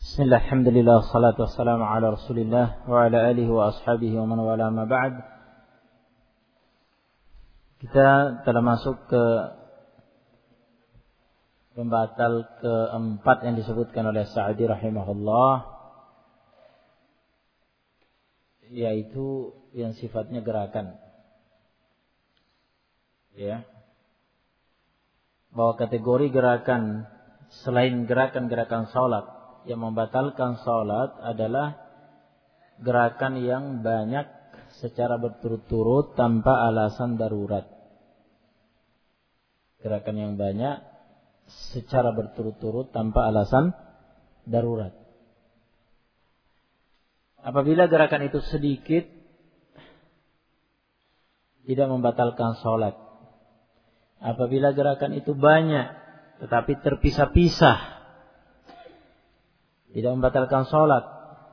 Bismillah, alhamdulillah, salatu wassalamu ala rasulillah wa ala alihi wa ashabihi wa man wala ma ba'd. Kita telah masuk ke pembatal keempat yang disebutkan oleh Sa'di rahimahullah, yaitu yang sifatnya gerakan. Ya. Bahwa kategori gerakan selain gerakan-gerakan salat yang membatalkan salat adalah gerakan yang banyak secara berturut-turut tanpa alasan darurat. Gerakan yang banyak secara berturut-turut tanpa alasan darurat. Apabila gerakan itu sedikit, tidak membatalkan salat. Apabila gerakan itu banyak tetapi terpisah-pisah, tidak membatalkan sholat.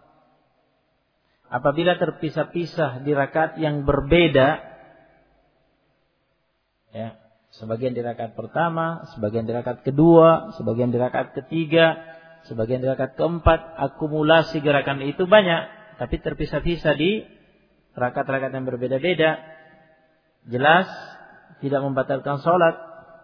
Apabila terpisah-pisah di rakaat yang berbeda, ya, sebagian di rakaat pertama, sebagian di rakaat kedua, sebagian di rakaat ketiga, sebagian di rakaat keempat, akumulasi gerakan itu banyak, tapi terpisah-pisah di rakaat-rakaat yang berbeda-beda, jelas tidak membatalkan sholat.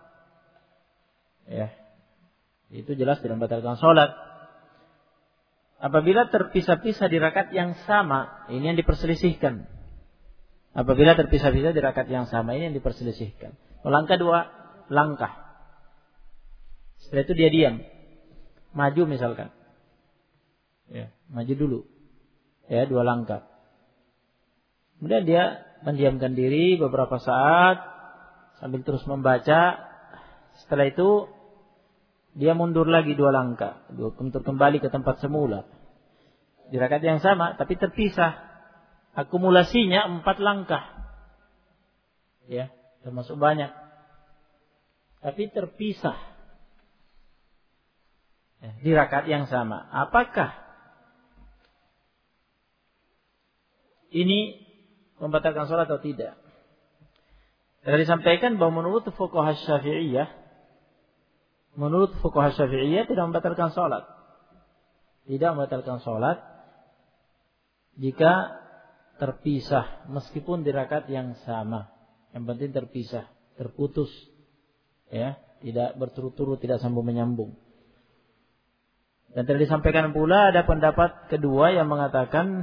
Ya, itu jelas tidak membatalkan sholat. Apabila terpisah-pisah di rakaat yang sama, ini yang diperselisihkan. Apabila terpisah-pisah di rakaat yang sama, ini yang diperselisihkan. Langkah dua, langkah. Setelah itu dia diam. Maju misalkan. Ya, maju dulu. Ya, 2 langkah. Kemudian dia mendiamkan diri beberapa saat sambil terus membaca. Setelah itu dia mundur lagi 2 langkah untuk kembali ke tempat semula. Di rakaat yang sama tapi terpisah. Akumulasinya 4 langkah. Ya, termasuk banyak. Tapi terpisah. Ya, di rakaat yang sama. Apakah ini membatalkan salat atau tidak? Telah disampaikan bahwa menurut fuqaha Syafi'iyah, tidak membatalkan sholat. Tidak membatalkan sholat jika terpisah, meskipun di rakaat yang sama. Yang penting terpisah, terputus, ya, tidak berturut-turut, tidak sambung menyambung. Dan telah disampaikan pula ada pendapat kedua yang mengatakan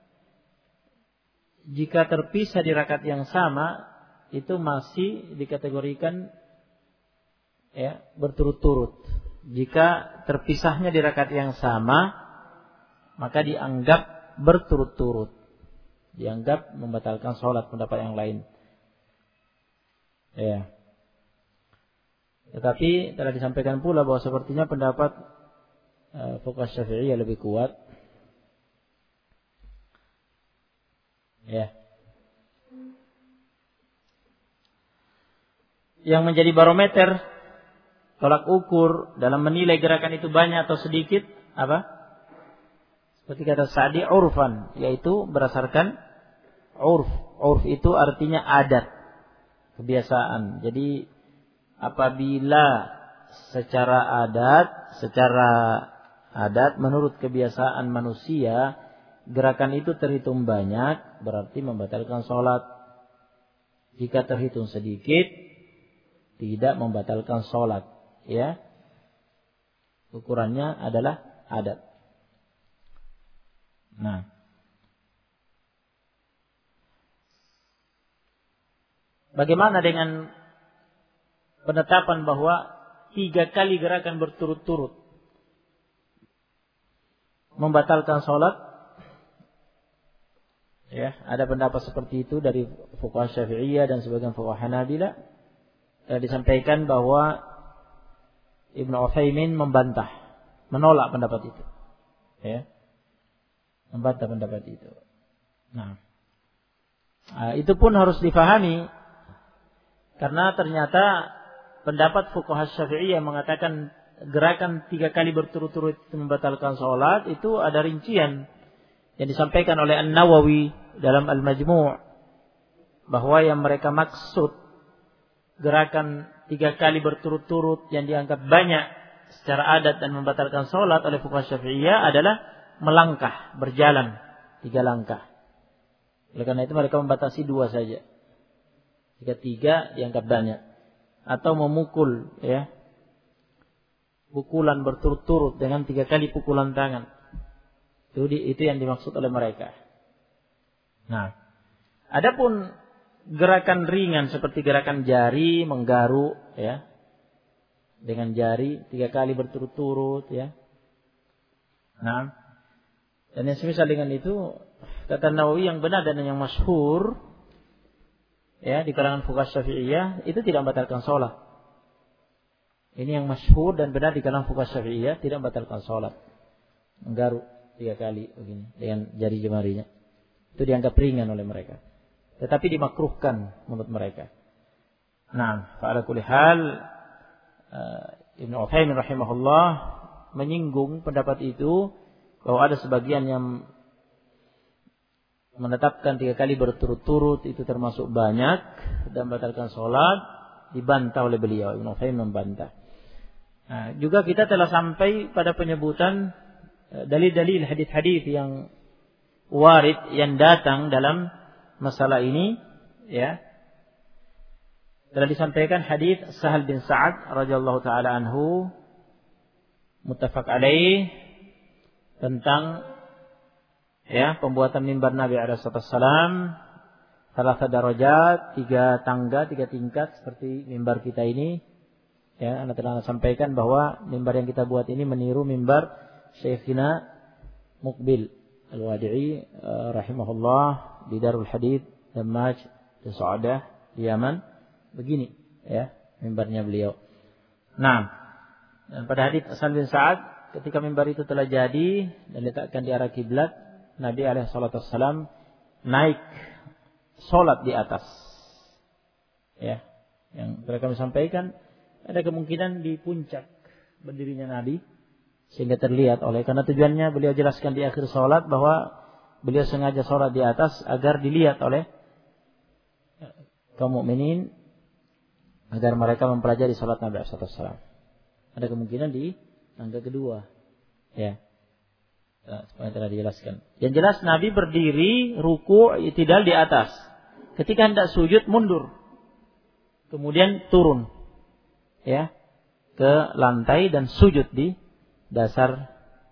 jika terpisah di rakaat yang sama itu masih dikategorikan, ya, berturut-turut. Jika terpisahnya di rakaat yang sama, maka dianggap berturut-turut. Dianggap membatalkan sholat, pendapat yang lain. Ya. Tetapi telah disampaikan pula bahwa sepertinya pendapat fuqaha Syafi'iyah lebih kuat. Ya. Yang menjadi barometer, tolak ukur dalam menilai gerakan itu banyak atau sedikit, apa? Seperti kata Sa'di, urfan, yaitu berdasarkan urf. Urf itu artinya adat, kebiasaan. Jadi apabila secara adat menurut kebiasaan manusia, gerakan itu terhitung banyak, berarti membatalkan sholat. Jika terhitung sedikit, tidak membatalkan sholat. Ya, ukurannya adalah adat. Nah, bagaimana dengan penetapan bahwa 3 kali gerakan berturut-turut membatalkan sholat? Ya, ada pendapat seperti itu dari fuqaha Syafi'iyah dan sebagian fuqaha Hanabilah. Disampaikan bahwa Ibnu Utsaimin membantah, menolak pendapat itu. Ya. Membantah pendapat itu. Nah, itu pun harus difahami karena ternyata pendapat fuqaha Syafi'iyah yang mengatakan gerakan 3 kali berturut-turut itu membatalkan salat, itu ada rincian yang disampaikan oleh An-Nawawi dalam Al-Majmu' bahwa yang mereka maksud gerakan 3 kali berturut-turut yang dianggap banyak secara adat dan membatalkan sholat oleh fuqaha Syafi'iyah adalah melangkah, berjalan 3 langkah. Oleh karena itu mereka membatasi 2 saja. Jika 3 dianggap banyak. Atau memukul, ya, pukulan berturut-turut dengan 3 kali pukulan tangan. Itu yang dimaksud oleh mereka. Nah, adapun gerakan ringan seperti gerakan jari menggaruk, ya, dengan jari 3 kali berturut-turut, ya. Nah, dan yang semisal dengan itu, kata Nawawi yang benar dan yang masyhur, ya, di kalangan fuqaha Syafi'iyah itu tidak membatalkan sholat. Ini yang masyhur dan benar di kalangan fuqaha Syafi'iyah, tidak membatalkan sholat. Menggaruk 3 kali begini dengan jari jemarinya. Itu dianggap ringan oleh mereka. Tetapi dimakruhkan menurut mereka. Nah, fa'ala kulli hal Ibnu Utsaimin rahimahullah menyinggung pendapat itu, bahwa ada sebagian yang menetapkan 3 kali berturut-turut itu termasuk banyak dan membatalkan sholat, dibantah oleh beliau. Ibnu Utsaimin membantah. Nah, juga kita telah sampai pada penyebutan dalil-dalil hadis-hadis yang warid yang datang dalam masalah ini, ya. Telah disampaikan hadis Sahal bin Sa'ad radhiyallahu taala anhu muttafaq alaih tentang, ya, pembuatan mimbar Nabi alaihi wasallam, salah darajat, 3 tangga, 3 tingkat seperti mimbar kita ini. Ya, Anda telah sampaikan bahwa mimbar yang kita buat ini meniru mimbar Syekhina Muqbil Al-Wadi'i rahimahullah di Darul Hadith Damaj di Saudah di Yaman. Begini, ya, mimbarnya beliau. Nah, dan pada hadits Sahal bin Sa'ad, ketika mimbar itu telah jadi dan diletakkan di arah kiblat, Nabi alaihi salatu wassalam naik salat di atas. Ya, yang telah kami sampaikan, ada kemungkinan di puncak berdirinya Nabi sehingga terlihat karena tujuannya beliau jelaskan di akhir salat bahwa beliau sengaja salat di atas agar dilihat oleh kaum mukminin, agar mereka mempelajari salat Nabi sallallahu alaihi wasallam. Ada kemungkinan di tangga kedua. Ya. Seperti telah dijelaskan. Yang jelas Nabi berdiri, ruku', i'tidal di atas. Ketika hendak sujud mundur. Kemudian turun. Ya. Ke lantai dan sujud di dasar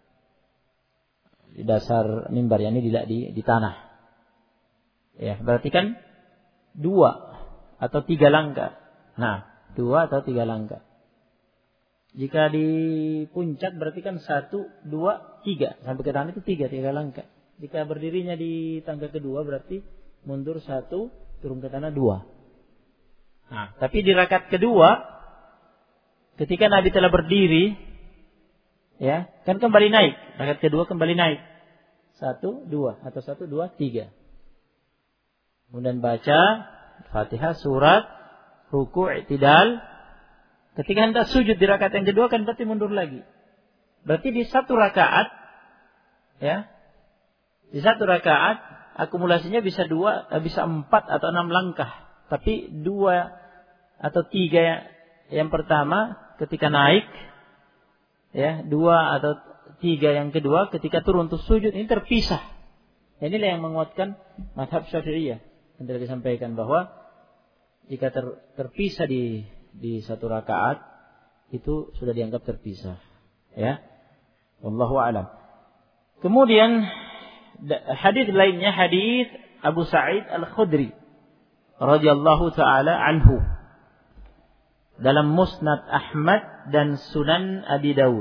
mimbar, yakni di tanah. Ya, berarti kan 2 atau 3 langkah. Nah, 2 atau 3 langkah. Jika di puncak berarti kan 1, 2, 3. Sampai ke tanah itu 3 langkah. Jika berdirinya di tangga kedua berarti mundur 1, turun ke tanah 2. Nah, tapi di rakaat kedua, ketika Nabi telah berdiri, ya, kan kembali naik. Rakaat kedua kembali naik. 1, 2 atau 1, 2, 3. Kemudian baca Fatihah, surat, ruku', i'tidal. Ketika hendak sujud di rakaat yang kedua kan berarti mundur lagi. Berarti di 1 rakaat, ya, di 1 rakaat akumulasinya bisa 4 atau 6 langkah. Tapi 2 atau 3 yang pertama ketika naik, ya, 2 atau 3 yang kedua ketika turun untuk sujud, ini terpisah. Inilah yang menguatkan mazhab Syafi'iyah yang telah disampaikan bahwa jika terpisah di 1 rakaat itu sudah dianggap terpisah, ya. Wallahu a'lam. Kemudian hadis lainnya, hadis Abu Sa'id Al-Khudri radhiyallahu taala anhu dalam Musnad Ahmad dan Sunan Abi Dawud,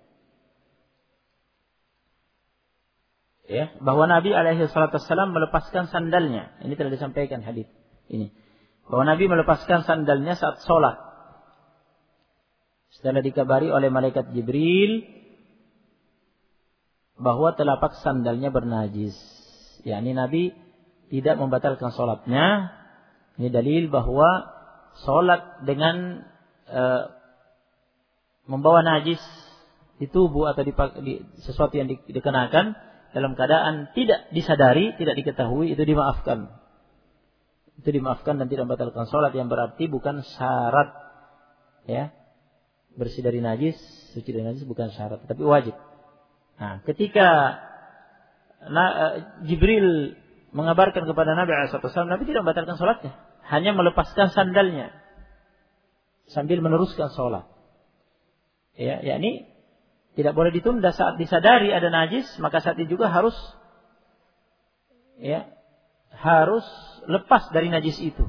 ya, bahwa Nabi alaihi salatu wasallam melepaskan sandalnya. Ini telah disampaikan hadis ini, bahwa Nabi melepaskan sandalnya saat sholat setelah dikabari oleh malaikat Jibril bahwa telapak sandalnya bernajis. yakni Nabi tidak membatalkan sholatnya. Ini dalil bahwa sholat dengan membawa najis di tubuh atau di sesuatu yang dikenakan dalam keadaan tidak disadari, tidak diketahui, itu dimaafkan. Itu dimaafkan dan tidak membatalkan sholat, yang berarti bukan syarat, ya, bersih dari najis, suci dari najis bukan syarat, tapi wajib. Nah, ketika Jibril mengabarkan kepada Nabi SAW, Nabi tidak membatalkan sholatnya, hanya melepaskan sandalnya sambil meneruskan sholat. Ya, yakni tidak boleh ditunda saat disadari ada najis, maka saat itu juga harus lepas dari najis itu.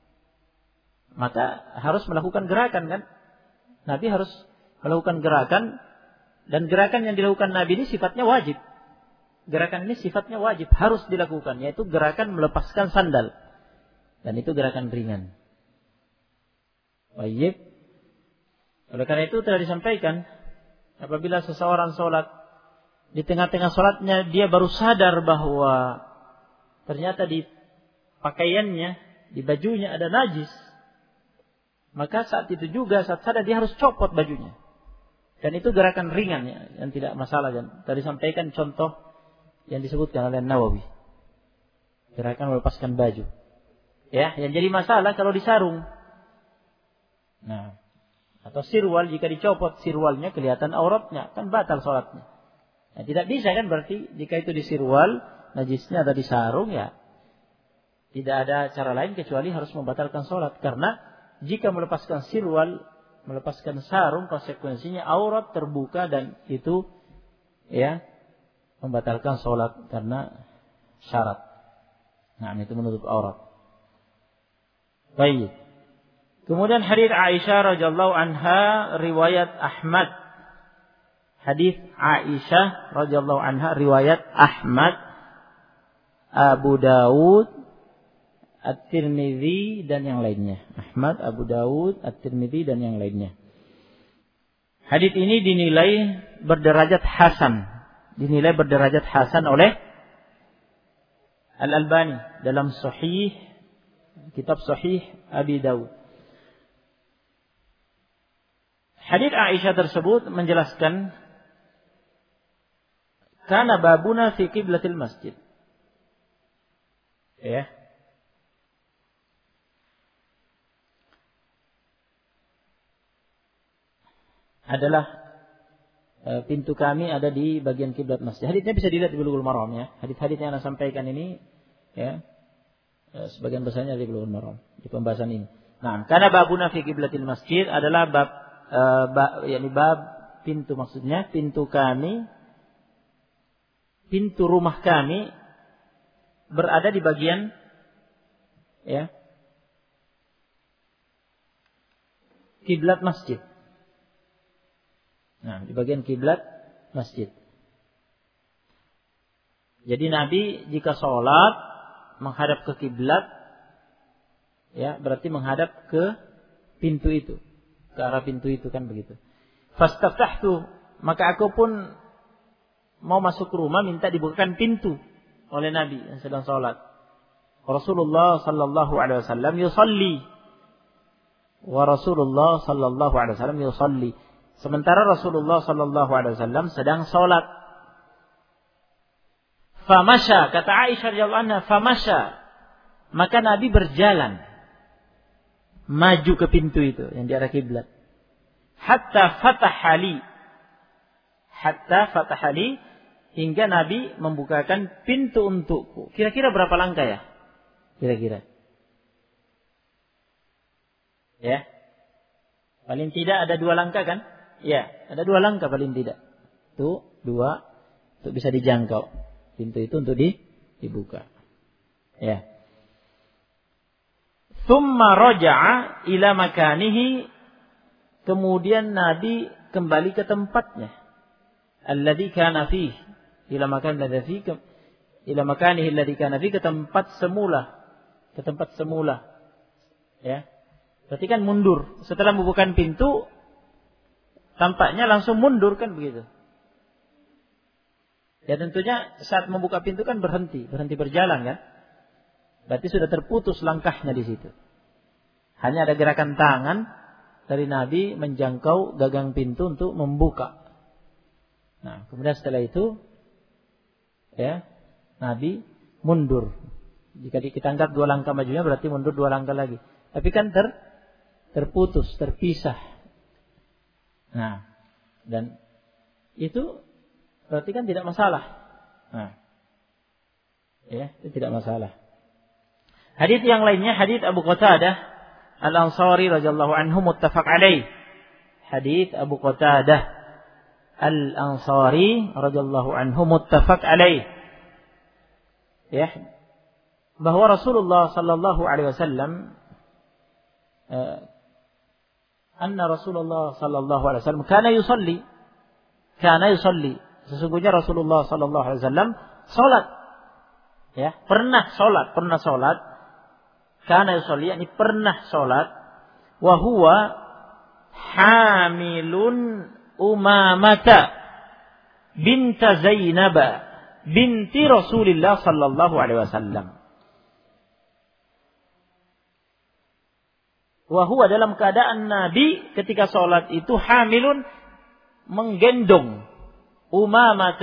Maka harus melakukan gerakan kan? Nabi harus melakukan gerakan, dan gerakan yang dilakukan Nabi ini sifatnya wajib. Gerakan ini sifatnya wajib, harus dilakukan, yaitu gerakan melepaskan sandal. Dan itu gerakan ringan. Wajib. Oleh karena itu telah disampaikan, apabila seseorang sholat, di tengah-tengah sholatnya dia baru sadar bahwa ternyata di pakaiannya, di bajunya ada najis, maka saat itu juga, saat sadar, dia harus copot bajunya. Dan itu gerakan ringan ya, yang tidak masalah. Dan tadi sampaikan contoh yang disebutkan oleh Nawawi, gerakan melepaskan baju. Ya, yang jadi masalah kalau disarung. Nah, atau sirwal, jika dicopot sirwalnya kelihatan auratnya, kan batal sholatnya. Nah, tidak bisa kan berarti jika itu disirwal, najisnya ada di sarung, ya tidak ada cara lain kecuali harus membatalkan sholat. Karena jika melepaskan sirwal, melepaskan sarung, konsekuensinya aurat terbuka, dan itu ya membatalkan sholat karena syarat. Nah, itu menutup aurat. Baik. Kemudian hadits Aisyah radhiyallahu anha riwayat Ahmad. Hadits Aisyah radhiyallahu anha riwayat Ahmad, Abu Dawud, At-Tirmidzi dan yang lainnya. Ahmad, Abu Dawud, At-Tirmidzi dan yang lainnya. Hadits ini dinilai berderajat hasan. Dinilai berderajat hasan oleh Al-Albani dalam Sahih, kitab Sahih Abi Dawud. Hadits Aisyah tersebut menjelaskan, kana babuna fi qiblatil masjid. Ya. Adalah pintu kami ada di bagian kiblat masjid. Haditsnya bisa dilihat di Bulughul Maram ya. Hadits-hadits yang Anda sampaikan ini ya, sebagian besarnya di Bulughul Maram di pembahasan ini. Nah, karena babuna fi qiblatil masjid adalah bab pintu, maksudnya pintu kami, pintu rumah kami berada di bagian ya kiblat masjid. Nah, di bagian kiblat masjid. Jadi Nabi jika sholat menghadap ke kiblat, ya berarti menghadap ke pintu itu, ke arah pintu itu kan begitu. Fastaftahtu, maka aku pun mau masuk rumah minta dibukakan pintu oleh Nabi yang sedang sholat. Rasulullah sallallahu alaihi wasallam yusalli, wa Rasulullah sallallahu alaihi wasallam yusalli. Sementara Rasulullah sallallahu alaihi wasallam sedang sholat. Famasha, kata Aisyah radhiyallahu anha, famasha, maka Nabi berjalan maju ke pintu itu yang di arah kiblat. Hatta fatahali, hingga Nabi membukakan pintu untukku. Kira-kira berapa langkah ya? Kira-kira. Ya. Paling tidak ada 2 langkah kan? Ya, ada 2 langkah paling tidak. Itu 2 untuk bisa dijangkau. Pintu itu untuk dibuka. Ya. Tsumma raja'a ila makanihi, kemudian Nabi kembali ke tempatnya. Alladzi kana fihi, ila makanihi alladzi kana fihi, ke tempat semula. Ya. Berarti kan mundur. Setelah membuka pintu, tampaknya langsung mundur kan begitu. Ya tentunya saat membuka pintu kan berhenti berjalan kan. Berarti sudah terputus langkahnya di situ. Hanya ada gerakan tangan dari Nabi menjangkau gagang pintu untuk membuka. Nah, kemudian setelah itu ya Nabi mundur. Jika kita angkat 2 langkah majunya berarti mundur 2 langkah lagi. Tapi kan terputus, terpisah. Nah, dan itu berarti kan tidak masalah. Nah, ya, itu tidak masalah. Hadits yang lainnya, hadits Abu Qatadah Al-Ansari radhiyallahu anhu muttafaq alaih. Hadits Abu Qatadah Al-Ansari radhiyallahu anhu muttafaq alaih. Ya, bahwa Rasulullah sallallahu alaihi wasallam anna Rasulullah sallallahu alaihi wasallam kana yusalli. Sesungguhnya Rasulullah sallallahu alaihi wasallam salat. Ya, pernah salat. Kana yusalli, yakni pernah salat, wa huwa hamilun Umamata binta Zainab binti Rasulullah sallallahu alaihi wasallam. Wa huwa, dalam keadaan Nabi ketika salat itu hamilun, menggendong Umamah,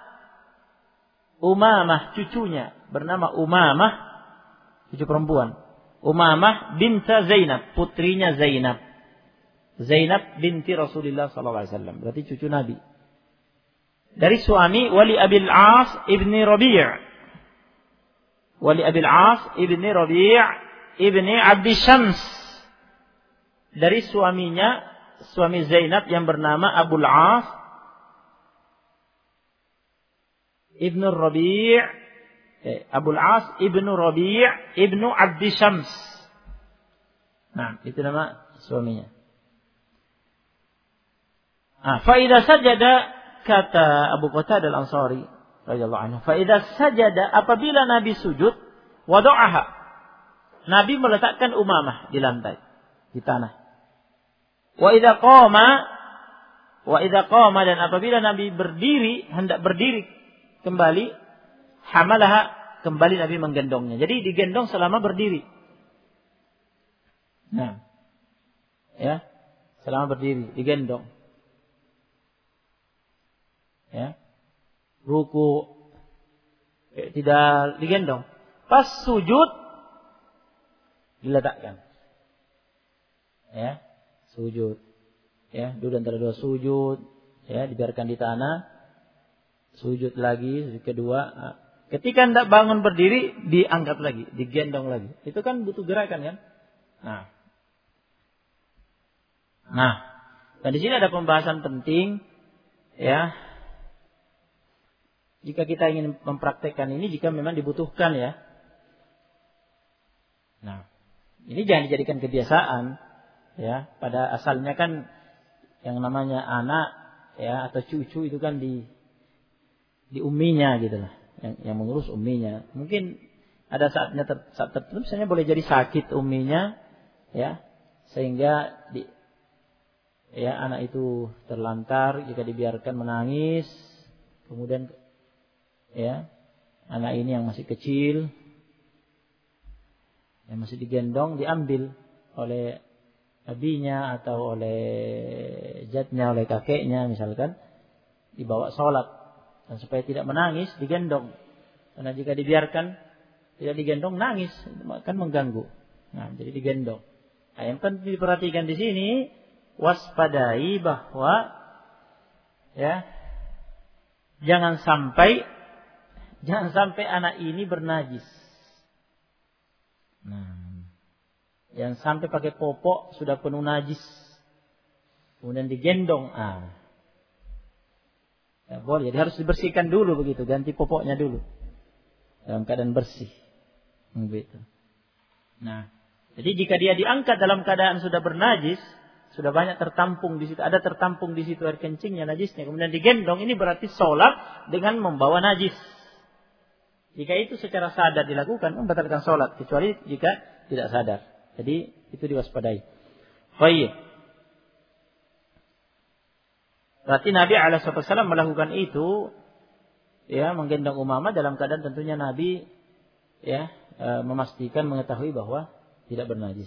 cucunya bernama Umamah, cucu perempuan. Umamah binta Zainab, putrinya Zainab. Zainab binti Rasulullah sallallahu alaihi wasallam, berarti cucu Nabi. Dari suami Wali Abil As ibni Rabi'. Wali Abil As ibni Rabi' ibni Abdi Syams. Dari suaminya, suami Zainab yang bernama Abul As ibnu Rabi', Abul As ibnu Rabi' ibnu Abdi Syams. Nah, itu nama suaminya. Faida sajada, kata Abu Qatadah Al-Ansari radhiyallahu anhu, faida sajada, apabila Nabi sujud, wada'aha, Nabi meletakkan Umamah di lantai, di tanah. Wa idza qama, dan apabila Nabi berdiri, hendak berdiri kembali, hamalaha, kembali Nabi menggendongnya. Jadi digendong selama berdiri. Nah, ya, selama berdiri digendong. Ya, ruku tidak digendong. Pas sujud diletakkan. Ya, sujud. Ya, duduk antara dua sujud. Ya, dibiarkan di tanah. Sujud lagi, sujud kedua. Ketika hendak bangun berdiri, diangkat lagi, digendong lagi. Itu kan butuh gerakan kan? Nah, dan di sini ada pembahasan penting, ya. Jika kita ingin mempraktekkan ini, jika memang dibutuhkan, ya. Nah, ini jangan dijadikan kebiasaan, ya. Pada asalnya kan yang namanya anak, ya, atau cucu itu kan di umminya gitu lah, yang mengurus umminya. Mungkin ada saat tertentu misalnya boleh jadi sakit umminya, ya, sehingga anak itu terlantar jika dibiarkan menangis. Kemudian, ya, anak ini yang masih kecil, yang masih digendong, diambil oleh abinya atau oleh jadnya, oleh kakeknya misalkan, dibawa sholat. Dan supaya tidak menangis, digendong. Karena jika dibiarkan tidak digendong, nangis, akan mengganggu. Nah, jadi digendong. Nah, yang penting diperhatikan di sini, waspadai bahwa, ya, jangan sampai anak ini bernajis. Nah, jangan sampai pakai popok sudah penuh najis, kemudian digendong. Ya, boleh, jadi harus dibersihkan dulu begitu, ganti popoknya dulu dalam keadaan bersih, begitu. Nah, jadi jika dia diangkat dalam keadaan sudah bernajis, sudah banyak tertampung di situ, ada tertampung di situ air kencingnya, najisnya, kemudian digendong, ini berarti sholat dengan membawa najis. Jika itu secara sadar dilakukan, membatalkan sholat, kecuali jika tidak sadar. Jadi itu diwaspadai. Baik. Berarti Nabi SAW melakukan itu, ya, menggendong Umamah dalam keadaan tentunya Nabi, ya, memastikan, mengetahui bahwa tidak bernajis.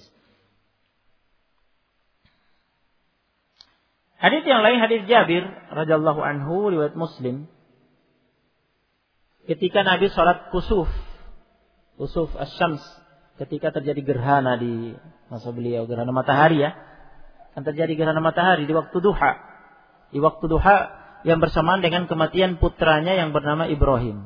Hadits yang lain, hadits Jabir radhiyallahu anhu riwayat Muslim, ketika Nabi salat kusuf asy-syams, ketika terjadi gerhana di masa beliau, gerhana matahari, ya, kan terjadi gerhana matahari di waktu duha. di waktu duha yang bersamaan dengan kematian putranya yang bernama Ibrahim.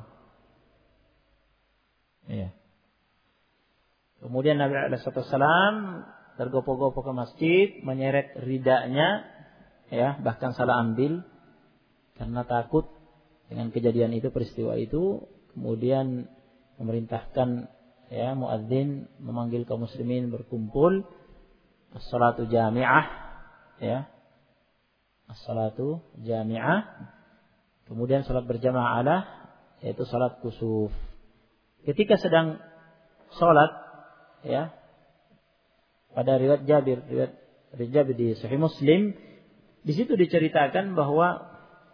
Ya. Kemudian Nabi SAW tergopoh-gopoh ke masjid, menyeret ridanya, ya, bahkan salah ambil karena takut dengan kejadian itu, peristiwa itu. Kemudian memerintahkan, ya, muadzin memanggil kaum muslimin berkumpul, as-salatu jami'ah, ya, as-salatu jami'ah. Kemudian salat berjamaah adalah, yaitu salat kusuf. Ketika sedang salat, ya, pada riwayat Jabir di Sahih Muslim, di situ diceritakan bahwa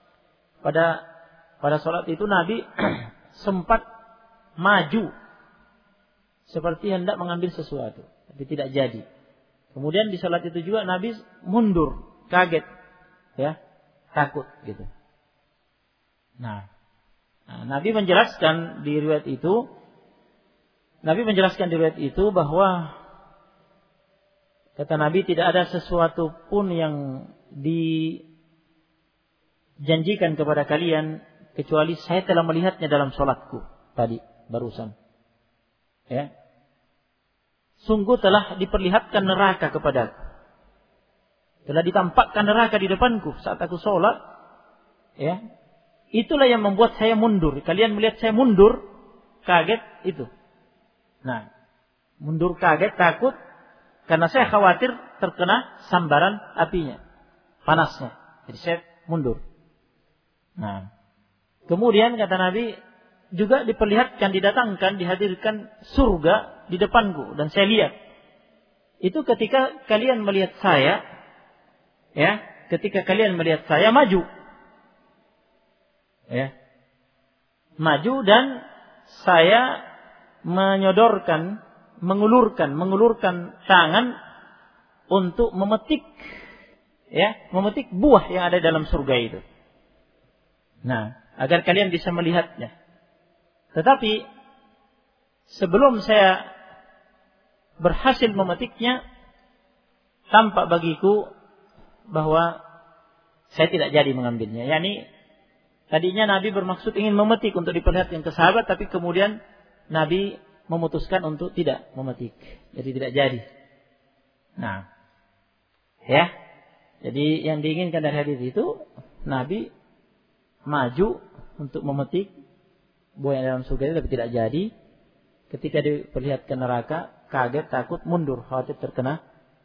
pada salat itu Nabi sempat maju seperti hendak mengambil sesuatu, tapi tidak jadi. Kemudian di salat itu juga Nabi mundur, kaget, ya, takut gitu. Nah, Nabi menjelaskan di riwayat itu bahwa kata Nabi, tidak ada sesuatu pun yang dijanjikan kepada kalian kecuali saya telah melihatnya dalam salatku tadi barusan. Ya. Sungguh telah diperlihatkan neraka kepadaku. Telah ditampakkan neraka di depanku saat aku salat. Ya. Itulah yang membuat saya mundur. Kalian melihat saya mundur, kaget itu. Nah, mundur kaget, takut, karena saya khawatir terkena sambaran apinya, panasnya. Jadi saya mundur. Nah, kemudian kata Nabi, juga diperlihatkan, didatangkan, dihadirkan surga di depanku, dan saya lihat. Itu ketika kalian melihat saya, ya, ketika kalian melihat saya maju, ya, maju, dan saya menyodorkan, mengulurkan tangan untuk memetik, ya, memetik buah yang ada dalam surga itu. Nah, agar kalian bisa melihatnya. Tetapi sebelum saya berhasil memetiknya, tampak bagiku bahwa saya tidak jadi mengambilnya. Yani tadinya Nabi bermaksud ingin memetik untuk diperlihatkan ke sahabat, tapi kemudian Nabi memutuskan untuk tidak memetik. Jadi tidak jadi. Nah, ya. Jadi yang diinginkan dari hadis itu, Nabi maju untuk memetik buah yang dalam surga itu, tapi tidak jadi. Ketika diperlihatkan neraka, kaget, takut, mundur, khawatir terkena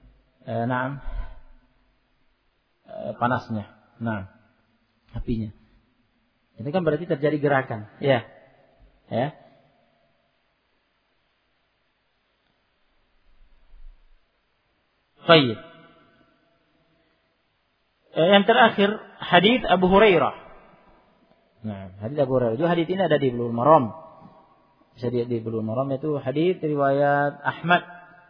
panasnya. Nah, apinya. Ini kan berarti terjadi gerakan. Ya. Ya. Baik. Yang terakhir, hadits Abu Hurairah. Nah, hadits Abu Hurairah. Juga hadits ini ada di Bulughul Maram. Bisa dilihat di Bulughul Maram, itu hadits riwayat Ahmad,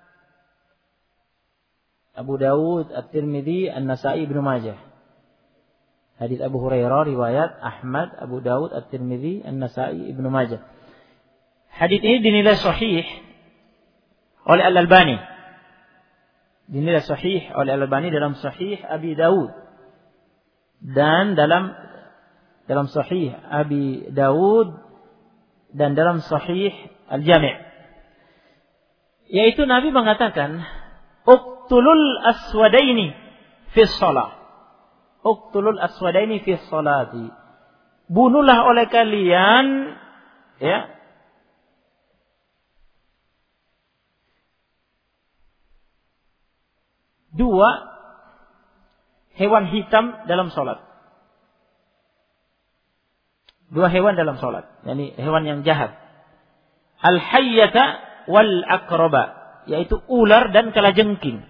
Abu Dawud, At-Tirmidzi, An-Nasa'i, Ibnu Majah. Hadits Abu Hurairah riwayat Ahmad, Abu Dawud, At-Tirmidzi, An-Nasa'i, Ibnu Majah. Hadits ini dinilai sahih oleh Al-Albani. Dinilai sahih oleh Al-Albani dalam Sahih Abi Dawud dan dalam Sahih Abi Dawud dan dalam Sahih Al-Jami'. Yaitu Nabi mengatakan, "Uqtulul aswadaini fi shalah." Uqtulul aswadaini fi sholati. Bunuhlah oleh kalian, ya, dua hewan hitam dalam sholat. Dua hewan dalam sholat. Yani hewan yang jahat. Al-hayyata wal-akraba. Yaitu ular dan kalajengking.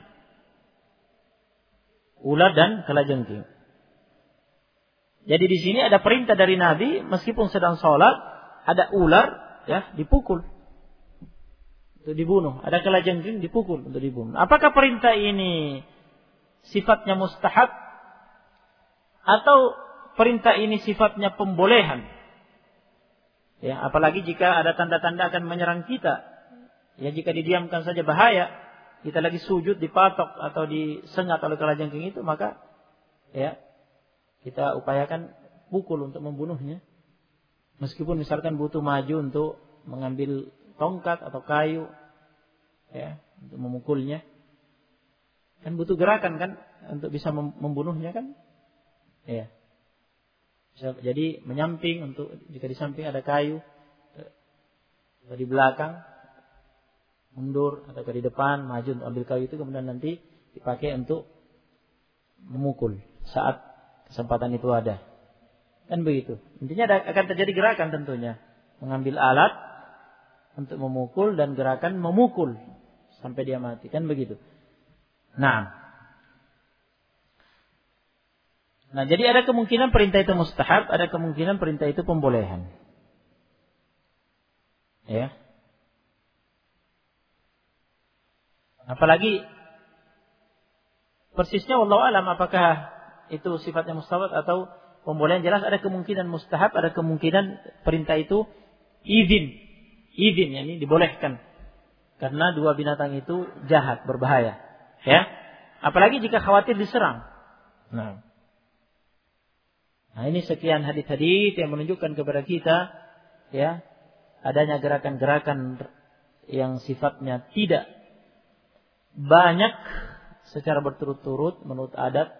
Ular dan kalajengking. Jadi di sini ada perintah dari Nabi, meskipun sedang sholat, ada ular, ya, dipukul. Untuk dibunuh. Ada kalajengking dipukul untuk dibunuh. Apakah perintah ini sifatnya mustahab atau perintah ini sifatnya pembolehan? Ya, apalagi jika ada tanda-tanda akan menyerang kita. Ya, jika didiamkan saja bahaya. Kita lagi sujud dipatok atau disengat oleh kalajengking itu, maka, ya, kita upayakan pukul untuk membunuhnya. Meskipun misalkan butuh maju untuk mengambil tongkat atau kayu, ya, untuk memukulnya. Kan butuh gerakan kan untuk bisa membunuhnya kan? Ya. Jadi menyamping, untuk jika di samping ada kayu, atau di belakang mundur, atau di depan maju untuk ambil kayu itu, kemudian nanti dipakai untuk memukul saat kesempatan itu ada. Kan begitu. Intinya akan terjadi gerakan tentunya. Mengambil alat untuk memukul dan gerakan memukul sampai dia mati. Kan begitu. Nah, jadi ada kemungkinan perintah itu mustahab, ada kemungkinan perintah itu pembolehan. Ya. Apalagi persisnya wallahu alam apakah itu sifatnya mustahab atau pembolehan. Jelas ada kemungkinan mustahab, ada kemungkinan perintah itu izin, yakni dibolehkan. Karena dua binatang itu jahat, berbahaya. Ya. Apalagi jika khawatir diserang. Nah, ini sekian hadis-hadis yang menunjukkan kepada kita, ya, adanya gerakan-gerakan yang sifatnya tidak banyak secara berturut-turut menurut adat.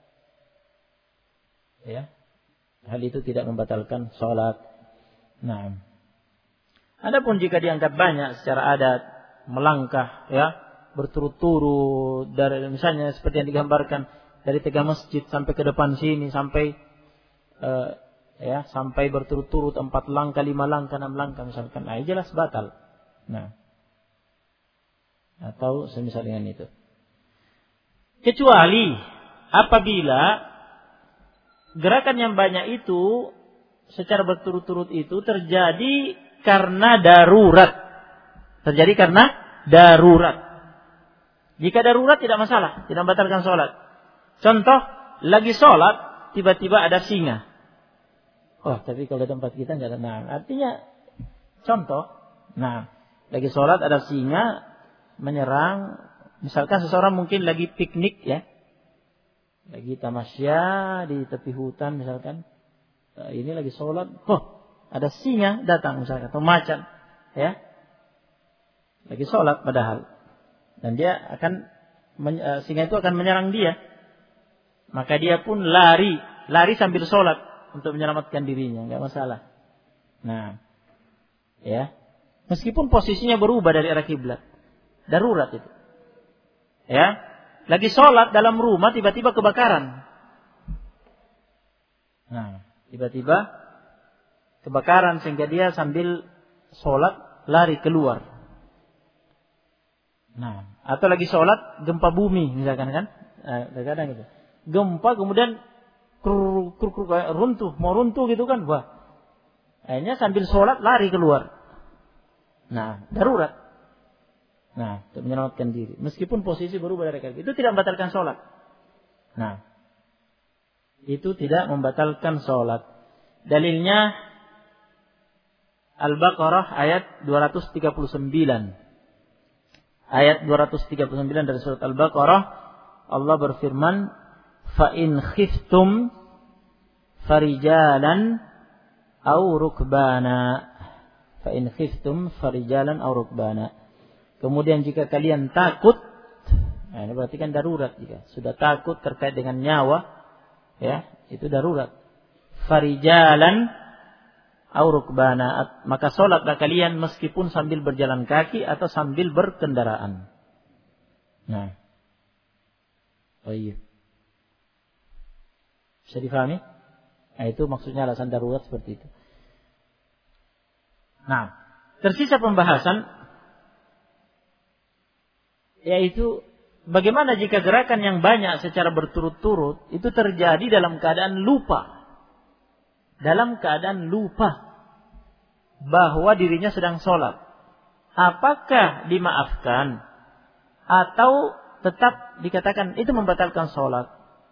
Ya. Hal itu tidak membatalkan salat. Nah, adapun jika dianggap banyak secara adat, melangkah, ya, berturut-turut dari misalnya seperti yang digambarkan dari tengah masjid sampai ke depan sini sampai sampai berturut-turut 4 langkah, 5 langkah, 6 langkah misalkan, jelas batal. Nah, atau semisal dengan itu. Kecuali apabila gerakan yang banyak itu secara berturut-turut itu terjadi karena darurat. Jika darurat tidak masalah, tidak membatalkan sholat. Contoh, lagi sholat tiba-tiba ada singa. Oh, tapi kalau tempat kita nggak ada. Nah, artinya contoh, lagi sholat ada singa menyerang. Misalkan seseorang mungkin lagi piknik, ya. Lagi tamasya di tepi hutan misalkan, ini lagi sholat, ada singa datang misalkan, atau macan, ya, lagi sholat padahal, dan dia akan singa itu akan menyerang dia, maka dia pun lari sambil sholat untuk menyelamatkan dirinya, nggak masalah. Nah, ya, meskipun posisinya berubah dari arah kiblat, darurat itu, ya. Lagi sholat dalam rumah tiba-tiba kebakaran. Nah, tiba-tiba kebakaran sehingga dia sambil sholat lari keluar. Nah, atau lagi sholat gempa bumi misalkan kan? Kadang-kadang gitu. Gempa kemudian mau runtuh gitu kan? Wah. Akhirnya sambil sholat lari keluar. Nah, darurat. Nah, untuk menyelamatkan diri. Meskipun posisi berubah dari kaki. Itu tidak membatalkan sholat. Nah, itu tidak membatalkan sholat. Dalilnya Al-Baqarah ayat 239. Ayat 239 dari surat Al-Baqarah. Allah berfirman, فَإِنْ خِفْتُمْ فَرِجَالًا أَوْ رُكْبَانًا. فَإِنْ خِفْتُمْ فَرِجَالًا أَوْ رُكْبَانًا. Kemudian jika kalian takut, ini berarti kan darurat, jika sudah takut terkait dengan nyawa, ya, itu darurat. Farijalan au rukbana, maka sholatlah kalian meskipun sambil berjalan kaki atau sambil berkendaraan. Nah, iya. Bisa difahami? Nah, itu maksudnya alasan darurat seperti itu. Nah, tersisa pembahasan, yaitu bagaimana jika gerakan yang banyak secara berturut-turut itu terjadi dalam keadaan lupa. Dalam keadaan lupa bahwa dirinya sedang sholat. Apakah dimaafkan atau tetap dikatakan itu membatalkan sholat?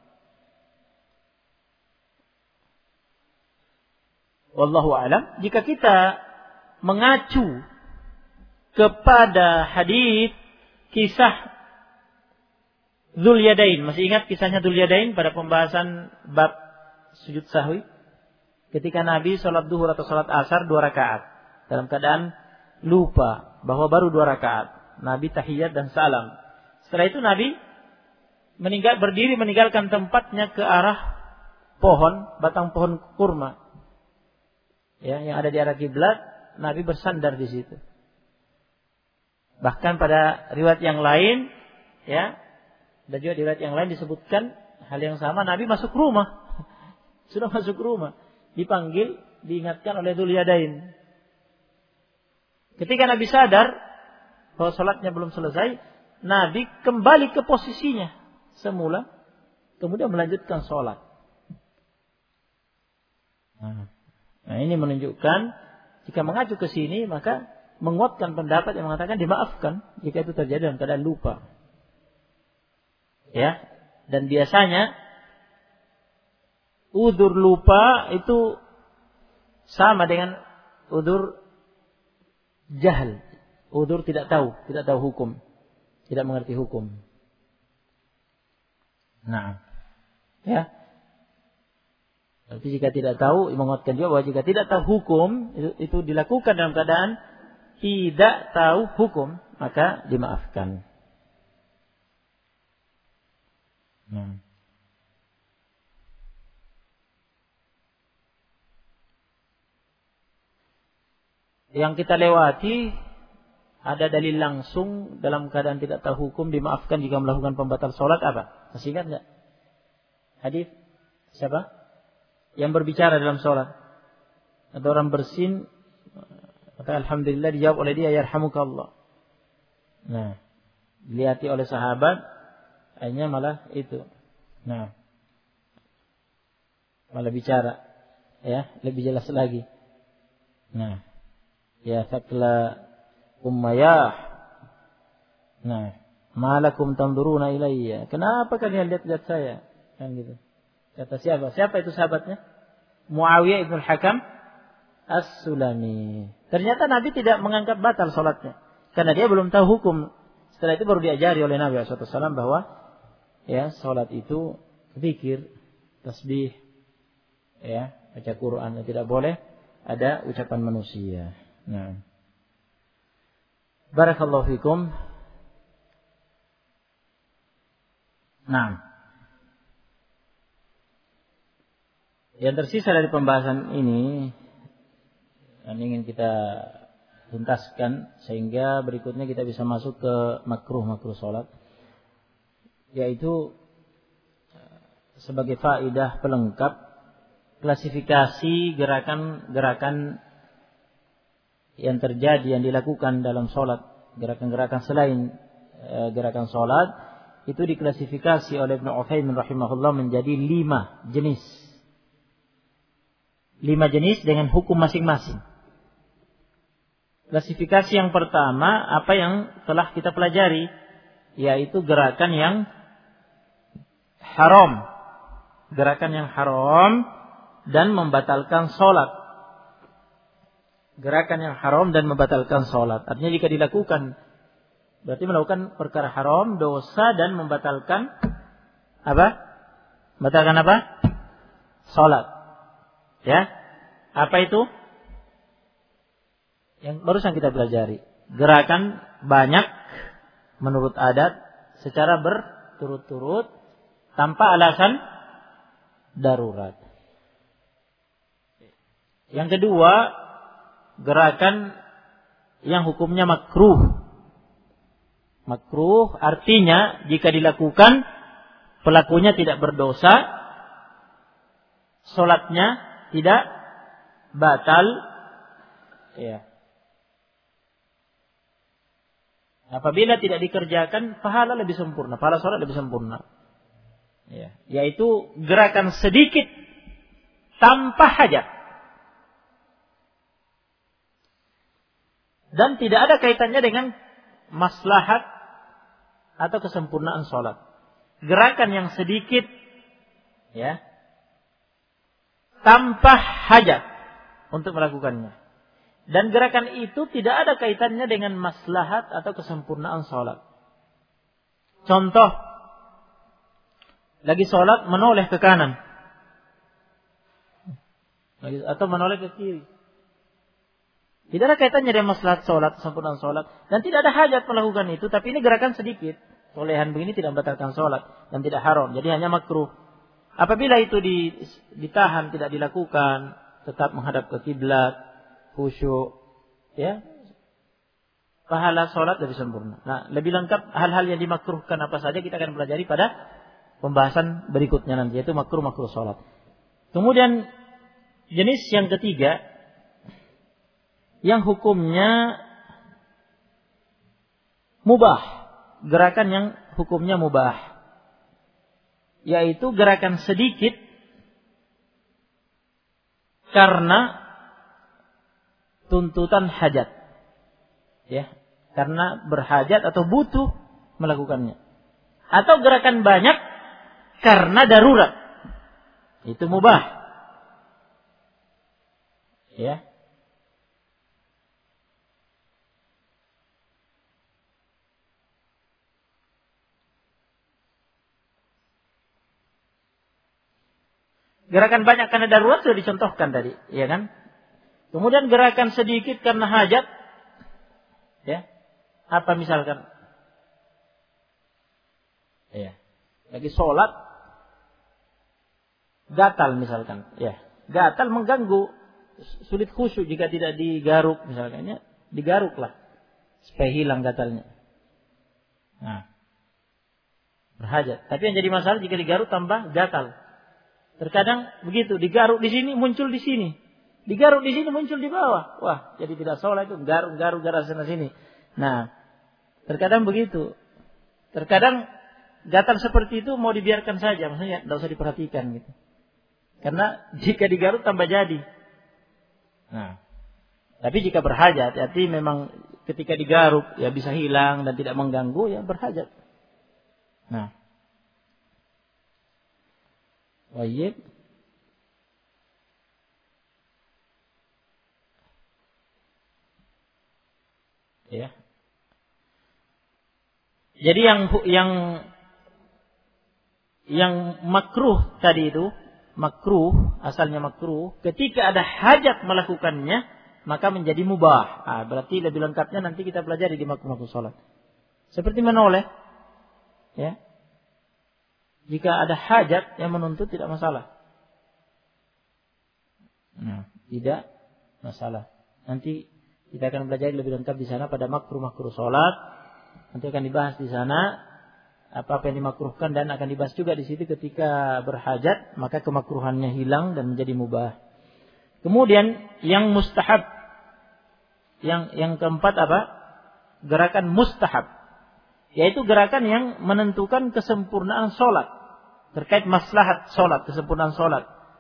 Wallahu a'lam. Jika kita mengacu kepada hadis kisah Dzul Yadain, masih ingat kisahnya Dzul Yadain pada pembahasan bab sujud sahwi ketika Nabi sholat duhur atau sholat asar 2 rakaat dalam keadaan lupa bahwa baru 2 rakaat. Nabi tahiyat dan salam. Setelah itu Nabi berdiri meninggalkan tempatnya ke arah batang pohon kurma. Ya, yang ada di arah kiblat, Nabi bersandar di situ. Bahkan pada riwayat yang lain, ya, dan juga di riwayat yang lain disebutkan hal yang sama, Nabi masuk rumah. Sudah masuk rumah, dipanggil, diingatkan oleh Dzul Yadain. Ketika Nabi sadar bahwa salatnya belum selesai, Nabi kembali ke posisinya semula, kemudian melanjutkan salat. Nah, ini menunjukkan jika mengacu ke sini maka menguatkan pendapat yang mengatakan dimaafkan jika itu terjadi dalam keadaan lupa. Ya, dan biasanya udzur lupa itu sama dengan udzur jahal, udzur tidak tahu hukum, tidak mengerti hukum. Nah, ya. Tapi jika tidak tahu, menguatkan juga bahwa jika tidak tahu hukum itu dilakukan dalam keadaan tidak tahu hukum, maka dimaafkan. Nah. Yang kita lewati ada dalil langsung dalam keadaan tidak tahu hukum dimaafkan jika melakukan pembatal sholat apa? Masih ingat nggak? Hadis siapa? Yang berbicara dalam sholat. Ada orang bersin, maka alhamdulillah dijawab oleh dia, yarhamukallah. Nah, dilihat oleh sahabat, akhirnya malah itu. Nah, malah bicara, ya, lebih jelas lagi. Nah, ya sakla ummayah. Nah, malakum tamduruna ilayya. Kenapa kalian lihat-lihat saya? Kan gitu. Kata siapa? Siapa itu sahabatnya? Muawiyah ibn Hakam As-Sulami. Ternyata Nabi tidak mengangkat batal salatnya karena dia belum tahu hukum. Setelah itu baru diajari oleh Nabi SAW bahwa ya salat itu zikir, tasbih, ya, baca Quran, tidak boleh ada ucapan manusia. Nah, barakallahu fikum. Nah, yang tersisa dari pembahasan ini yang ingin kita tuntaskan sehingga berikutnya kita bisa masuk ke makruh salat, yaitu sebagai faedah pelengkap klasifikasi gerakan-gerakan yang terjadi yang dilakukan dalam salat, gerakan-gerakan selain gerakan salat itu diklasifikasi oleh Ibnu Utsaimin rahimahullah menjadi 5 jenis. 5 jenis dengan hukum masing-masing. Klasifikasi yang pertama, apa yang telah kita pelajari, yaitu gerakan yang haram. Gerakan yang haram dan membatalkan sholat. Gerakan yang haram dan membatalkan sholat. Artinya jika dilakukan, berarti melakukan perkara haram, dosa dan membatalkan apa? Membatalkan apa? Sholat. Ya, apa itu? Yang barusan kita pelajari. Gerakan banyak menurut adat secara berturut-turut tanpa alasan darurat. Yang kedua, gerakan yang hukumnya makruh. Makruh artinya jika dilakukan pelakunya tidak berdosa, salatnya tidak batal, ya. Apabila tidak dikerjakan, pahala lebih sempurna, pahala sholat lebih sempurna. Ya, yaitu gerakan sedikit tanpa hajat. Dan tidak ada kaitannya dengan maslahat atau kesempurnaan sholat. Gerakan yang sedikit, ya, tanpa hajat untuk melakukannya. Dan gerakan itu tidak ada kaitannya dengan maslahat atau kesempurnaan sholat. Contoh, lagi sholat menoleh ke kanan. atau menoleh ke kiri. Tidak ada kaitannya dengan maslahat sholat, kesempurnaan sholat. Dan tidak ada hajat melakukan itu. Tapi ini gerakan sedikit. Tolehan begini tidak membatalkan sholat. Dan tidak haram. Jadi hanya makruh. Apabila itu ditahan, tidak dilakukan. Tetap menghadap ke kiblat. Khusyuk. Ya. Pahala sholat lebih sempurna. Nah, lebih lengkap hal-hal yang dimakruhkan apa saja. Kita akan pelajari pada pembahasan berikutnya nanti. Yaitu makruh-makruh sholat. Kemudian jenis yang ketiga. Yang hukumnya mubah. Gerakan yang hukumnya mubah. Yaitu gerakan sedikit. Karena tuntutan hajat. Ya, karena berhajat atau butuh melakukannya. Atau gerakan banyak karena darurat. Itu mubah. Ya. Gerakan banyak karena darurat sudah dicontohkan tadi, ya kan? Kemudian gerakan sedikit karena hajat, ya. Apa misalkan? Ya. Lagi sholat, gatal misalkan, ya. Gatal mengganggu, sulit khusyuk jika tidak digaruk misalkan, ya. Digaruklah supaya hilang gatalnya. Nah, berhajat. Tapi yang jadi masalah jika digaruk tambah gatal. Terkadang begitu, digaruk di sini muncul di sini, digaruk di sini muncul di bawah. Wah, jadi tidak sholat itu garuk sana sini. Nah, terkadang begitu. Terkadang gatal seperti itu mau dibiarkan saja, maksudnya tidak usah diperhatikan gitu. Karena jika digaruk tambah jadi. Nah, tapi jika berhajat, berarti memang ketika digaruk ya bisa hilang dan tidak mengganggu, ya berhajat. Nah. Baik. Ya. Jadi yang makruh tadi itu, makruh, asalnya makruh, ketika ada hajat melakukannya, maka menjadi mubah. Berarti lebih lengkapnya nanti kita pelajari di makruh salat. Seperti menoleh, ya. Jika ada hajat yang menuntut tidak masalah. Nah, tidak masalah. Nanti kita akan belajar lebih lengkap di sana pada makruh salat. Nanti akan dibahas di sana apa yang dimakruhkan dan akan dibahas juga di situ ketika berhajat maka kemakruhannya hilang dan menjadi mubah. Kemudian yang mustahab, yang keempat apa? Gerakan mustahab. Yaitu gerakan yang menentukan kesempurnaan sholat. Terkait maslahat sholat, kesempurnaan sholat.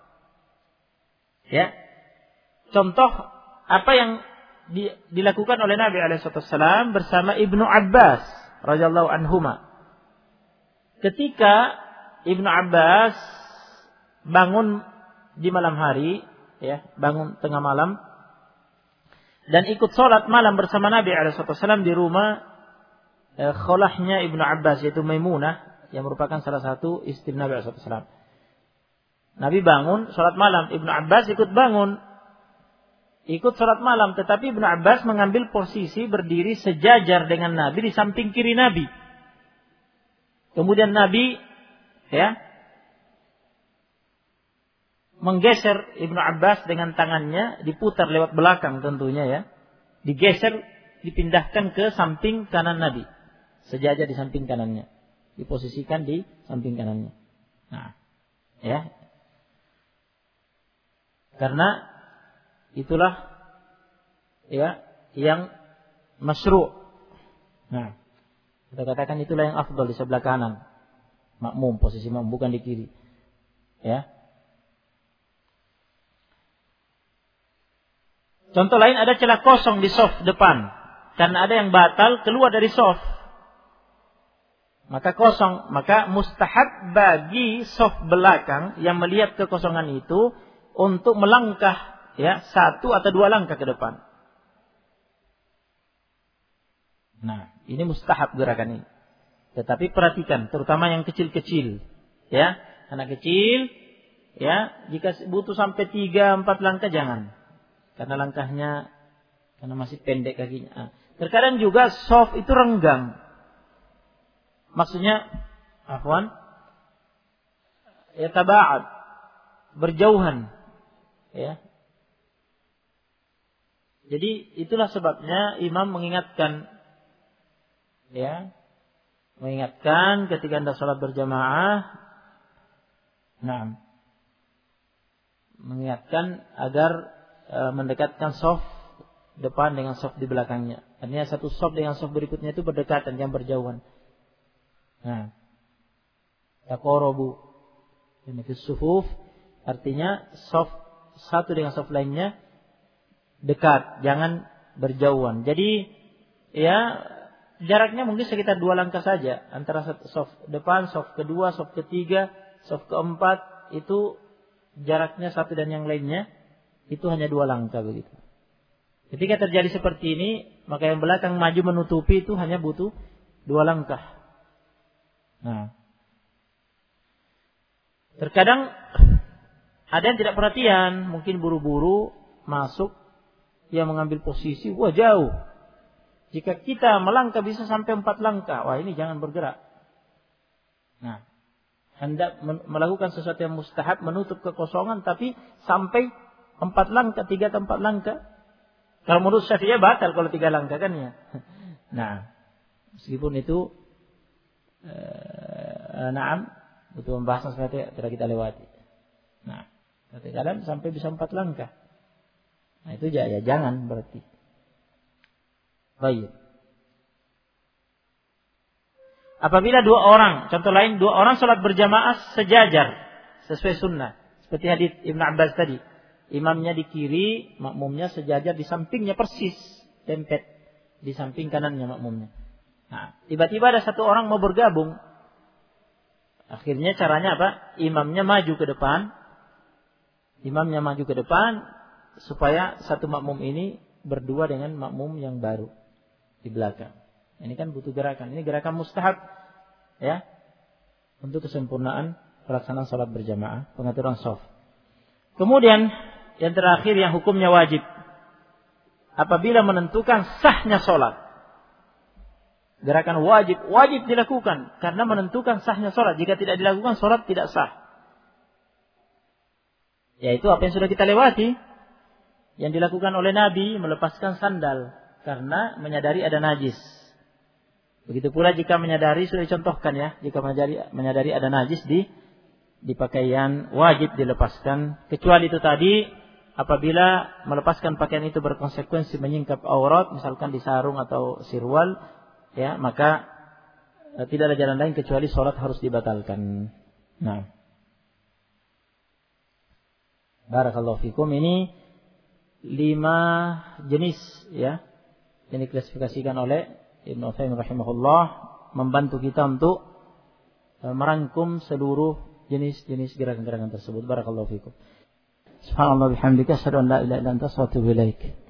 Ya. Contoh apa yang dilakukan oleh Nabi SAW bersama Ibnu Abbas radhiyallahu anhuma. Ketika Ibnu Abbas bangun di malam hari, ya, bangun tengah malam dan ikut sholat malam bersama Nabi SAW di rumah kholahnya Ibnu Abbas, yaitu Maimunah, yang merupakan salah satu istri Nabi SAW. Nabi bangun sholat malam, Ibnu Abbas ikut bangun, ikut sholat malam, tetapi Ibnu Abbas mengambil posisi berdiri sejajar dengan Nabi di samping kiri Nabi. Kemudian Nabi, ya, menggeser Ibnu Abbas dengan tangannya, diputar lewat belakang tentunya, ya, digeser, dipindahkan ke samping kanan Nabi. Sejajar di samping kanannya, diposisikan di samping kanannya. Nah, ya, karena itulah ya yang masyru'. Nah, kita katakan itulah yang afdal di sebelah kanan, makmum, posisi makmum, bukan di kiri. Ya. Contoh lain, ada celah kosong di shaf depan karena ada yang batal keluar dari shaf. Maka kosong, maka mustahab bagi shaf belakang yang melihat kekosongan itu untuk melangkah, ya, 1 atau 2 langkah ke depan. Nah, ini mustahab gerakan ini. Tetapi perhatikan, terutama yang kecil-kecil, ya, anak kecil Ya, jika butuh sampai 3-4 langkah jangan. Karena masih pendek kakinya. Terkadang juga shaf itu renggang. Maksudnya ya taba'ad, berjauhan. Ya. Jadi itulah sebabnya imam mengingatkan ketika hendak salat berjamaah, mengingatkan agar mendekatkan shaf depan dengan shaf di belakangnya. Artinya satu shaf dengan shaf berikutnya itu berdekatan, yang berjauhan. Taqarabu fi sufuf, artinya shaf satu dengan shaf lainnya dekat, jangan berjauhan. Jadi ya jaraknya mungkin sekitar 2 langkah saja antara shaf depan, shaf kedua, shaf ketiga, shaf keempat, itu jaraknya satu dan yang lainnya itu hanya 2 langkah begitu. Ketika terjadi seperti ini, maka yang belakang maju menutupi itu hanya butuh 2 langkah. Terkadang ada yang tidak perhatian, mungkin buru-buru masuk, dia mengambil posisi, jauh. Jika kita melangkah bisa sampai 4 langkah, ini jangan bergerak. Hendak melakukan sesuatu yang mustahab, menutup kekosongan, tapi sampai 4 langkah, 3 atau 4 langkah. Kalau menurut Syafi'i batal kalau 3 langkah kan ya. Meskipun itu butuh pembahasan seperti telah kita lewati. Kadang sampai bisa 4 langkah. Itu ya jangan berarti. Baik. Apabila 2 orang, contoh lain 2 orang salat berjamaah sejajar sesuai sunnah, seperti hadis Ibnu Abbas tadi, imamnya di kiri, makmumnya sejajar di sampingnya persis, dempet di samping kanannya makmumnya. Tiba-tiba ada 1 orang mau bergabung. Akhirnya caranya apa? Imamnya maju ke depan supaya 1 makmum ini berdua dengan makmum yang baru di belakang. Ini kan butuh gerakan. Ini gerakan mustahab ya, untuk kesempurnaan pelaksanaan salat berjamaah, pengaturan shaf. Kemudian yang terakhir yang hukumnya wajib, apabila menentukan sahnya salat. Gerakan wajib dilakukan karena menentukan sahnya salat. Jika tidak dilakukan, salat tidak sah. Yaitu apa yang sudah kita lewati, yang dilakukan oleh Nabi, melepaskan sandal karena menyadari ada najis. Begitu pula jika menyadari, sudah dicontohkan ya, jika menyadari ada najis di pakaian, wajib dilepaskan. Kecuali itu tadi, apabila melepaskan pakaian itu berkonsekuensi menyingkap aurat, misalkan di sarung atau sirwal, ya, maka tidak ada jalan lain kecuali sholat harus dibatalkan. Barakallahu fikum. Ini 5 jenis ya, yang diklasifikasikan oleh Ibnu Utsaimin rahimahullah, membantu kita untuk merangkum seluruh jenis-jenis gerakan-gerakan tersebut. Barakallahu fikum. Subhanallah bihamdika, asyhadu an la ilaha illa anta, astaghfiruka wa atubu ilaik.